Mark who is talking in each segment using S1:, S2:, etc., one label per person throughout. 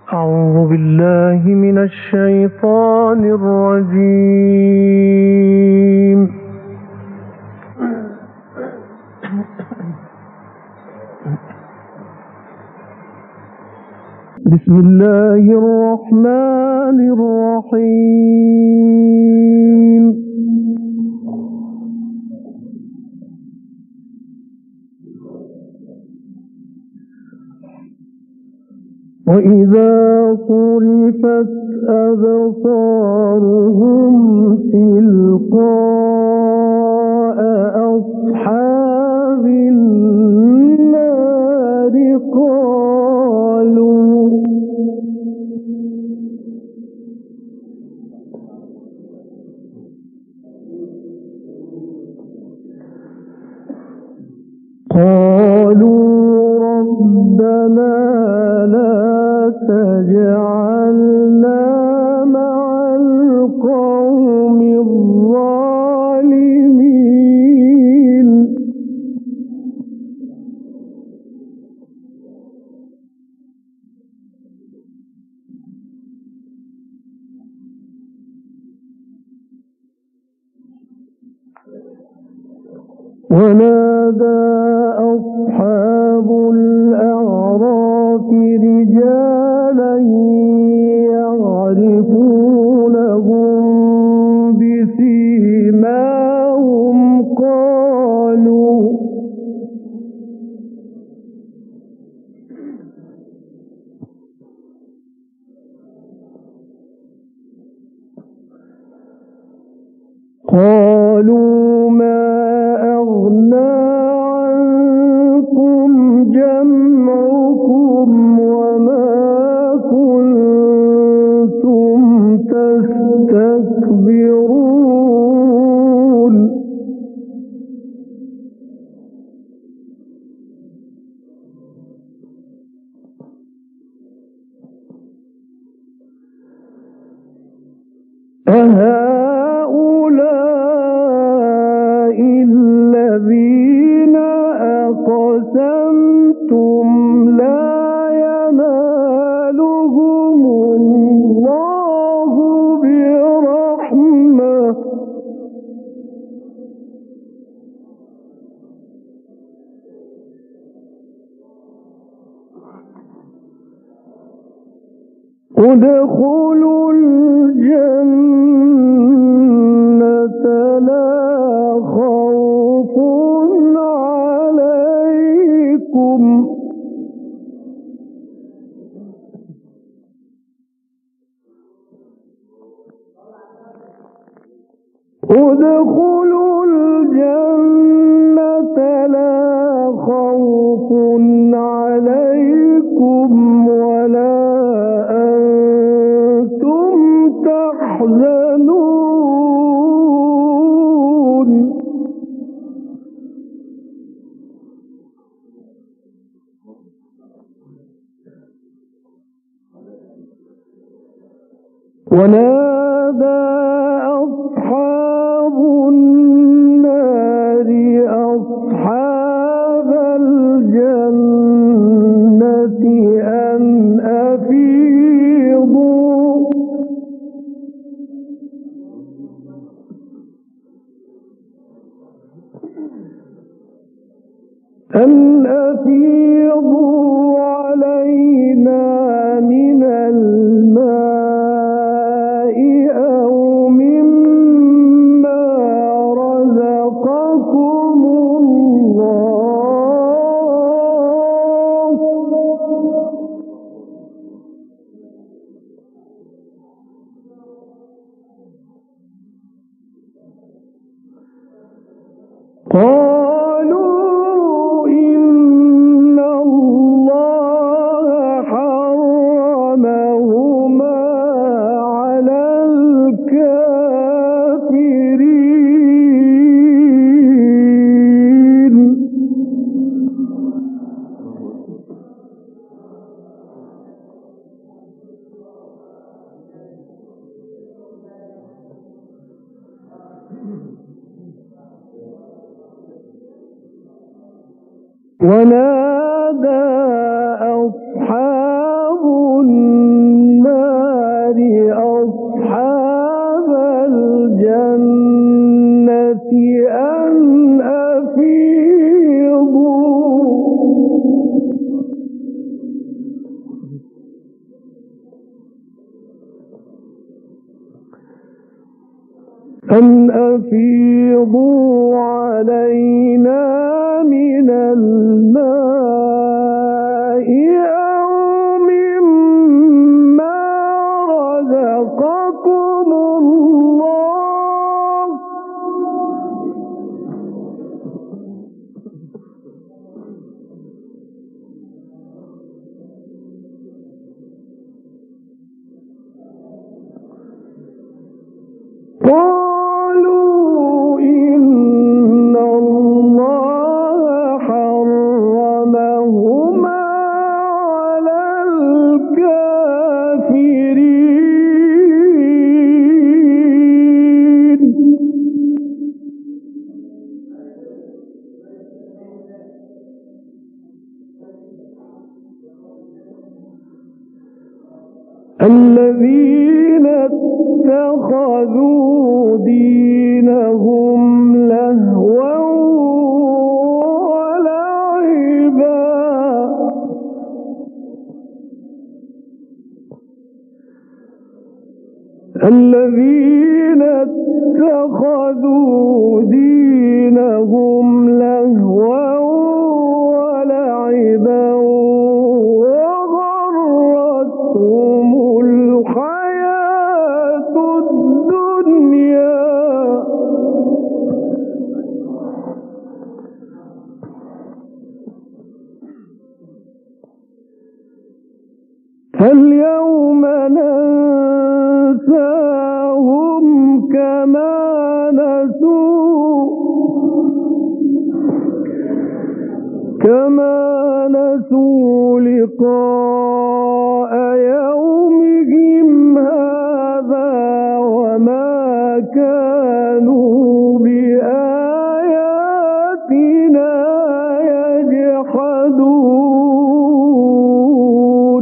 S1: أعوذ بالله من الشيطان الرجيم. بسم الله الرحمن الرحيم. وإذا صرفت أبصارهم تلقاء أصحاب النار قالوا ربنا لا تجعلنا مع القوم الظالمين. ونادى أصحاب الأعراف رجالا يعرفونهم بسيماهم قالوا ما أغنى عنكم جمعكم وما كنتم تستكبرون. أهؤلاء الذين أقسمتم لا ينالهم الله برحمة ادخلوا الجنة لا خوف عليكم ادخلوا الجنة لا خوف عليكم ولا أنتم تحزنون. ونادى أصحاب النار أصحاب الجنة أن أفيضوا علينا من الماء أو مما رزقكم الله. قالوا إن الله حرمهما على الكافرين. ونادى أصحاب النار أن أفيضوا علينا من الماء أو مما رزقكم الله قالوا إن الله حرمهما على الكافرين الذين اتخذوا دينهم لهوا ولعبا الذين اتخذوا دينهم لهوا ولعبا وغرتهم الحياة الدنيا فاليوم ننساهم كما نسوا لقاء يومهم هذا وما كانوا بآياتنا يجحدون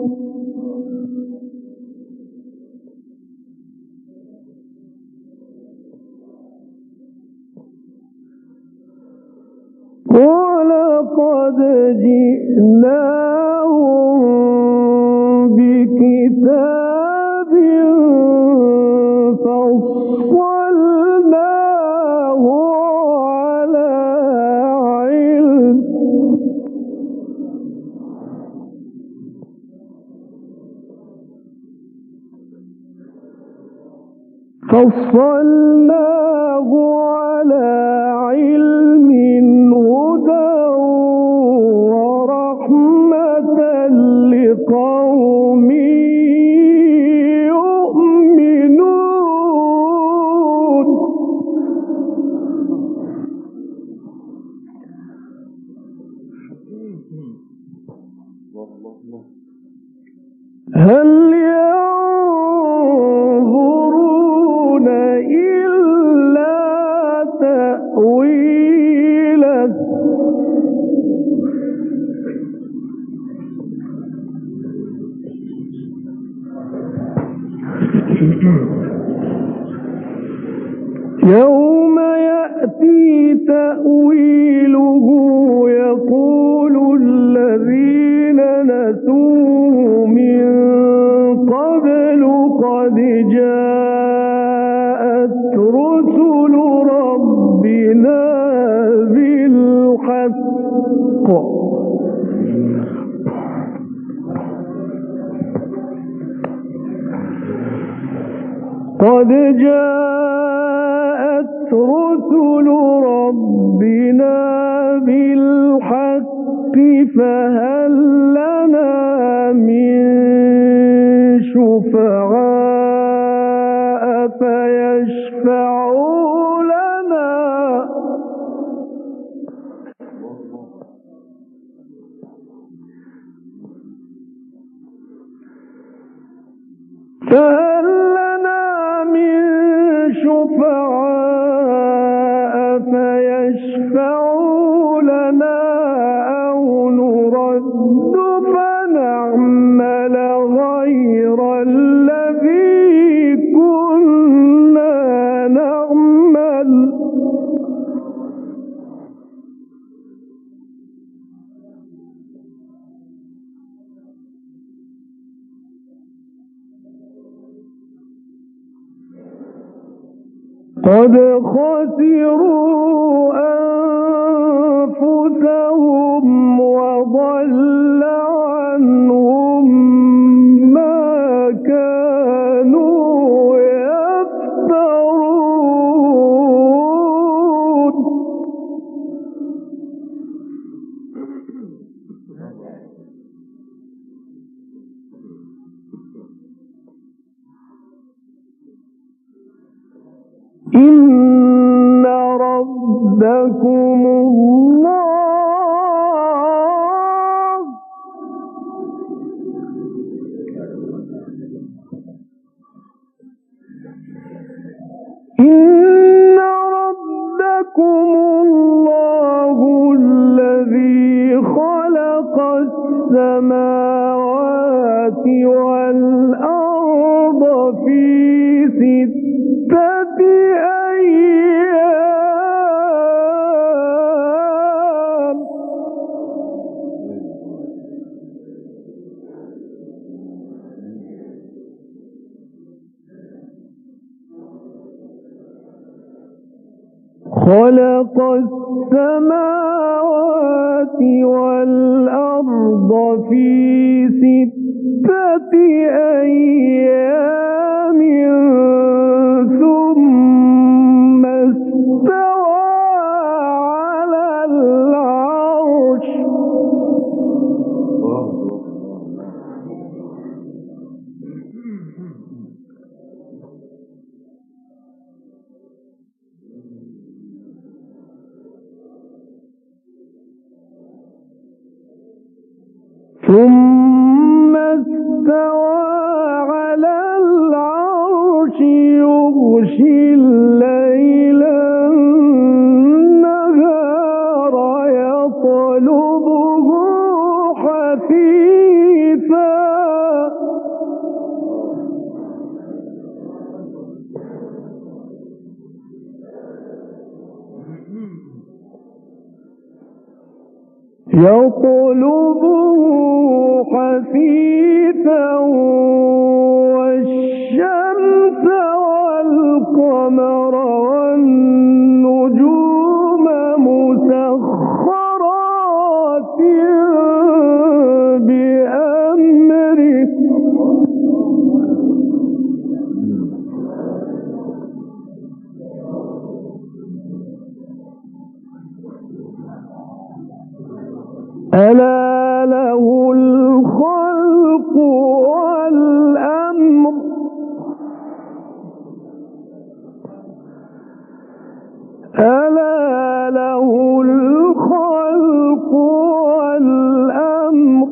S1: ولقد جئناهم بكتاب فصلناه على علم هدى ورحمة لقوم يؤمنون هل ينظرون إلا تأويله يوم يأتي تأويله يقول الذين نسوه من قبل قد جاءت رسل ربنا بالحق قد جاءت رسل ربنا بالحق فهل لنا من شفعاء فيشفعوا لنا فيشفعوا لنا أو نرد فنعمل غير الذي كنا نعمل قد خسروا أنفسهم وضل عنهم ما كانوا يفترون إن ربكم الله الذي خلق السماوات والأرض في 6 أيام خلق السماوات والأرض في 6 أيام ثم استوى على العرش يغشي الليل النهار يطلبه حثيثا والشمس والقمر والنجوم مسخرات بأمره ألا له الخلق والأمر ألا له الخلق والأمر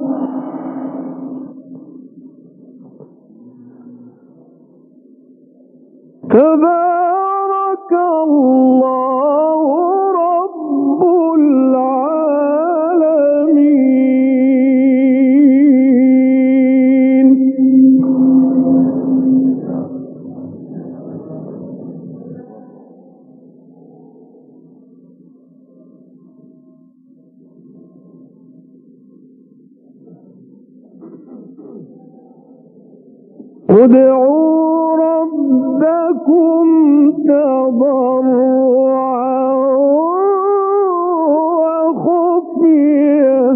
S1: تبارك الله رب العالمين ادعوا ربكم تضرعا وخفية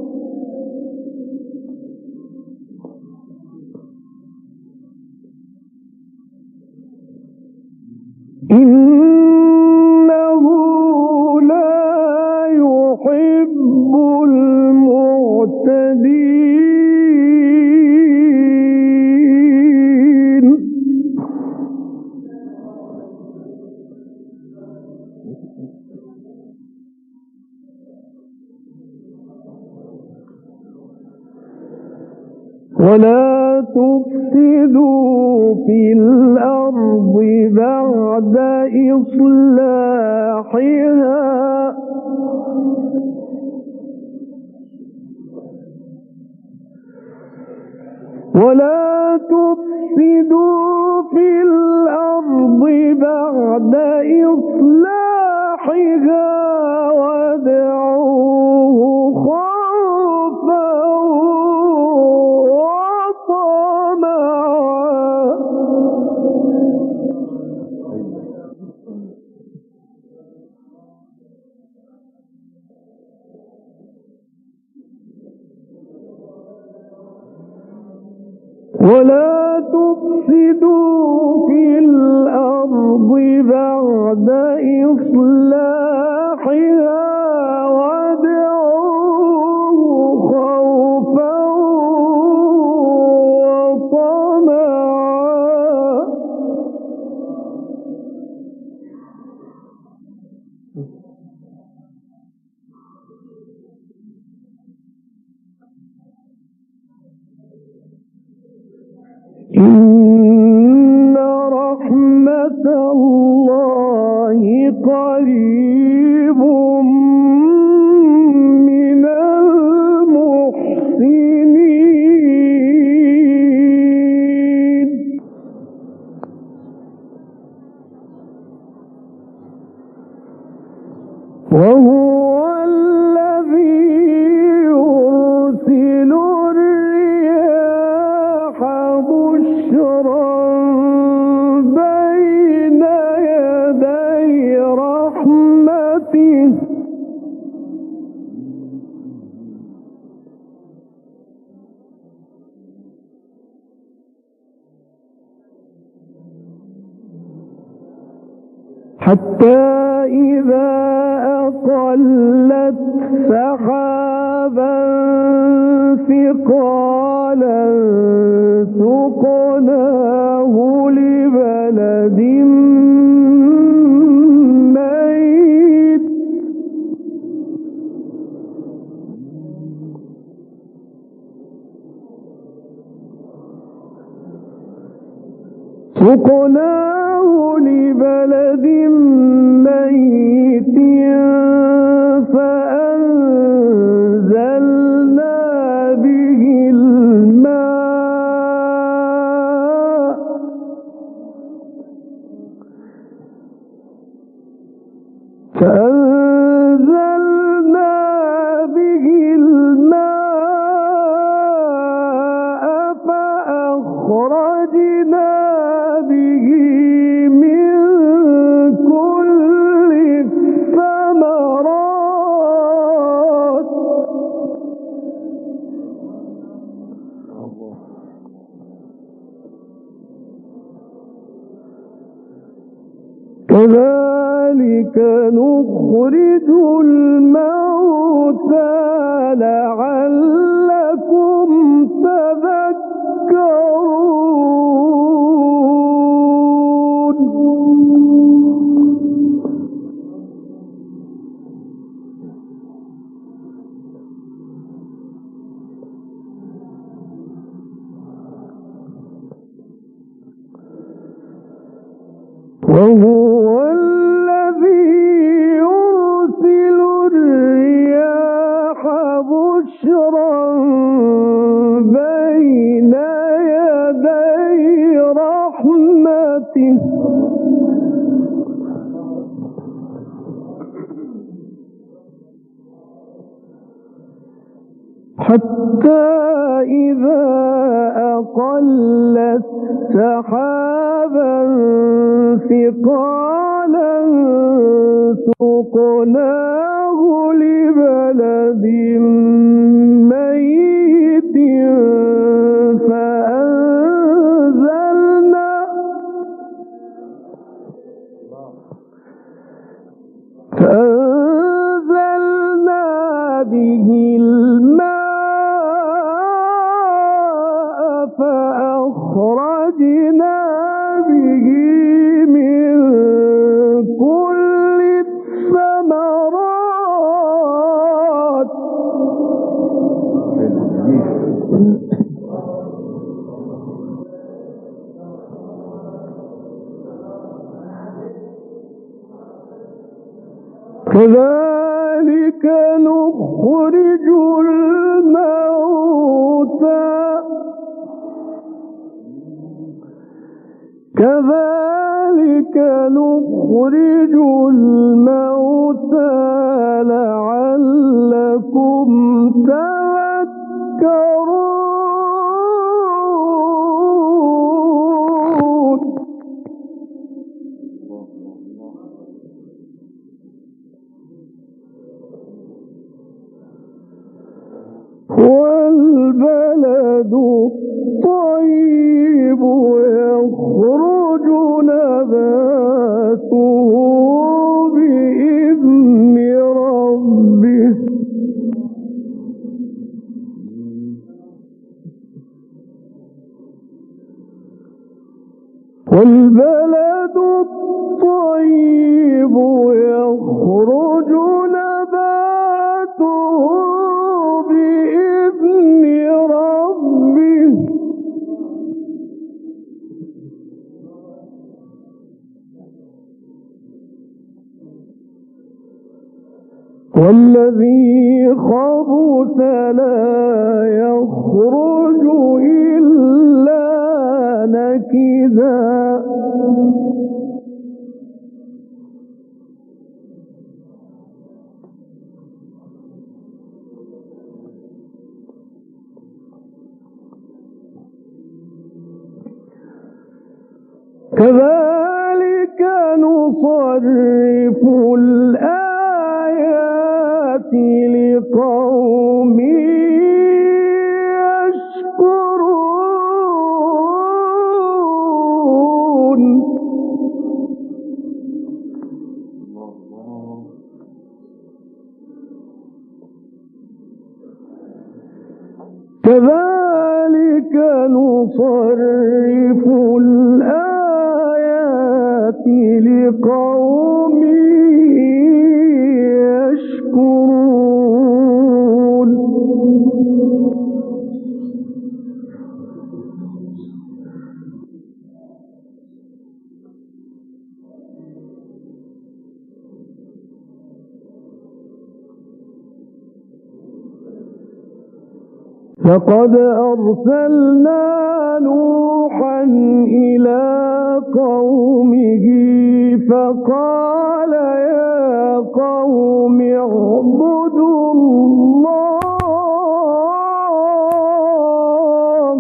S1: إنه لا يحب المعتدين ولا تفسدوا في الأرض بعد إصلاحها ولا تفسدوا في الأرض بعد إصلاحها وادعوه خوفا وطمعا ولا تفسدوا في الأرض بعد إصلاحها وادعوه خوفا وطمعا إن رحمة الله قريب من المحسنين وهو الذي يرسل الرياح بشرا بين يدي رحمته حتى إذا أقلت سحابا ثقالا سقناه لبلد ميت ميت فأنزلنا به الماء فأخرجنا به من كل الثمرات كذلك نخرج الموتى لعلكم تذكرون وهو الذي يرسل الرياح بشرا بين يدي رحمته حتى إذا أقلت سحابا ثقالا سقناه لبلد ميت فأنزلنا به الماء فأخرجنا به من كل الثمرات كذلك نخرج الموتى لعلكم تذكرون والبلد الطيب يخرج نباته بإذن ربه والبلد الطيب يخرج نباته بإذن ربه والذي خبث لا يخرج إلا نكدا كذلك نصرف الآيات لقوم يشكرون كذلك نصرف الآيات لقوم يشكرون لقد أرسلنا نوحا إلى قومه فقال يا قوم اعبدوا الله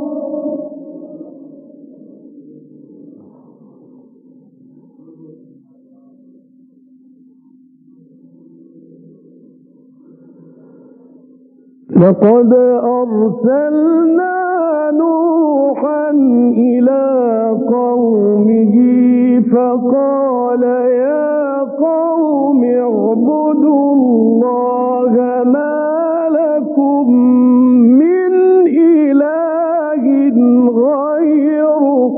S1: لقد أرسلنا نوحا إلى قومه فقال يا قوم اعبدوا الله ما لكم من إله غيره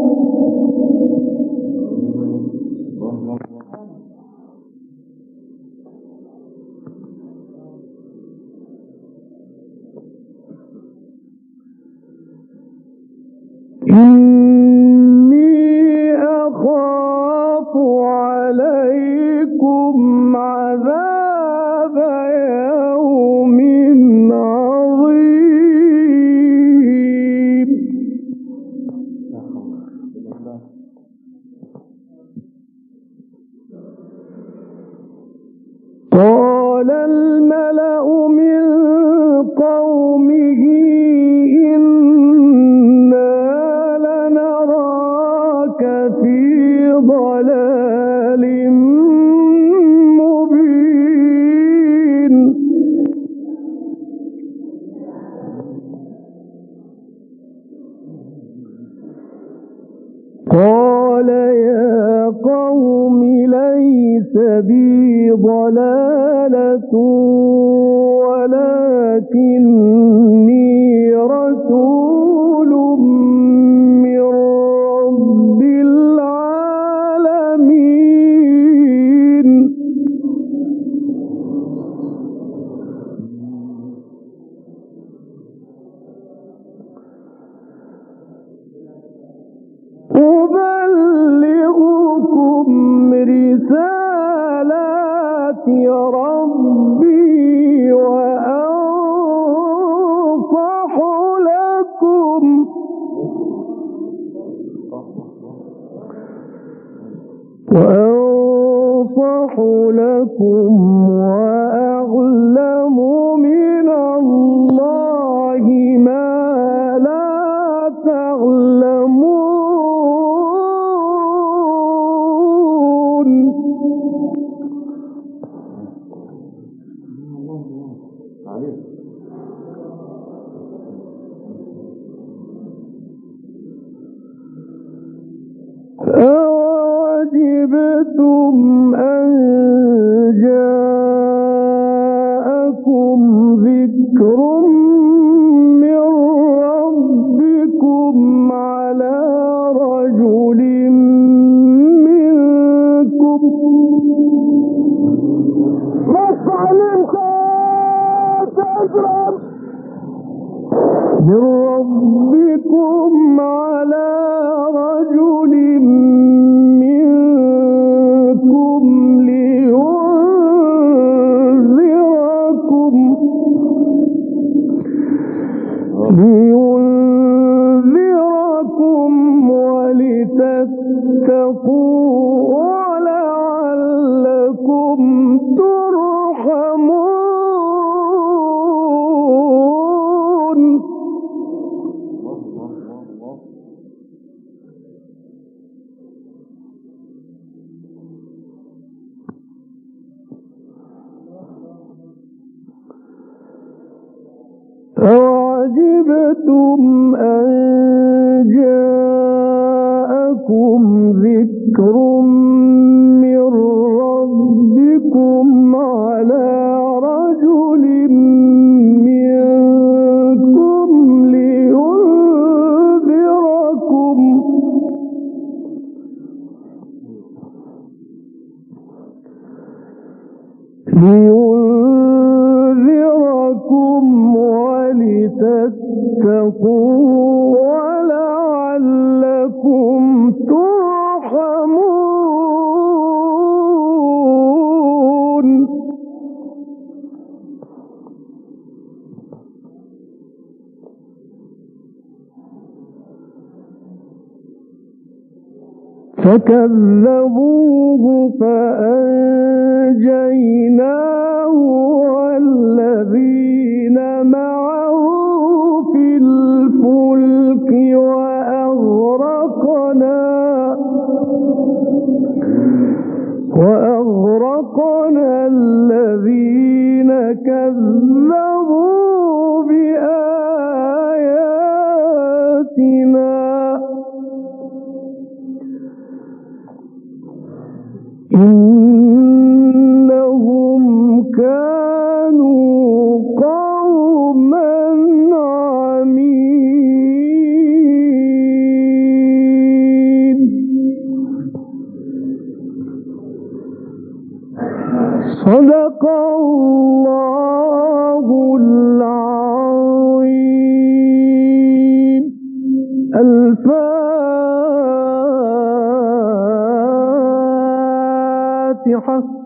S1: إني أخاف عليكم عذاب يوم عظيم قال الملأ من قومه في ضلال مبين قال يا قوم ليس بي ضلالة ولكني رسول من رب العالمين أبلغكم رسالات ربي وأنصح لكم وأعلم من الله ما لا تعلمون أَوَعَجِبْتُمْ أَن جَاءَكُمْ ذِكْرٌ مِّن رَّبِّكُمْ عَلَىٰ رَجُلٍ مِّنكُمْ لينذركم ولتتقوا ولعلكم ترحمون. أَوَعَجِبْتُمْ أَن جَاءَكُمْ ذِكْرٌ مِّن رَّبِّكُمْ عَلَىٰ رَجُلٍ مِّنكُمْ لِيُنذِرَكُمْ ولتتقوا ولعلكم ترحمون. فكذبوه فأنجيناه والذين معه في الفلك وأغرقنا الذين كذبوا بآياتنا إنهم كانوا قوما عمين. صدق الله العظيم. الفاتحة.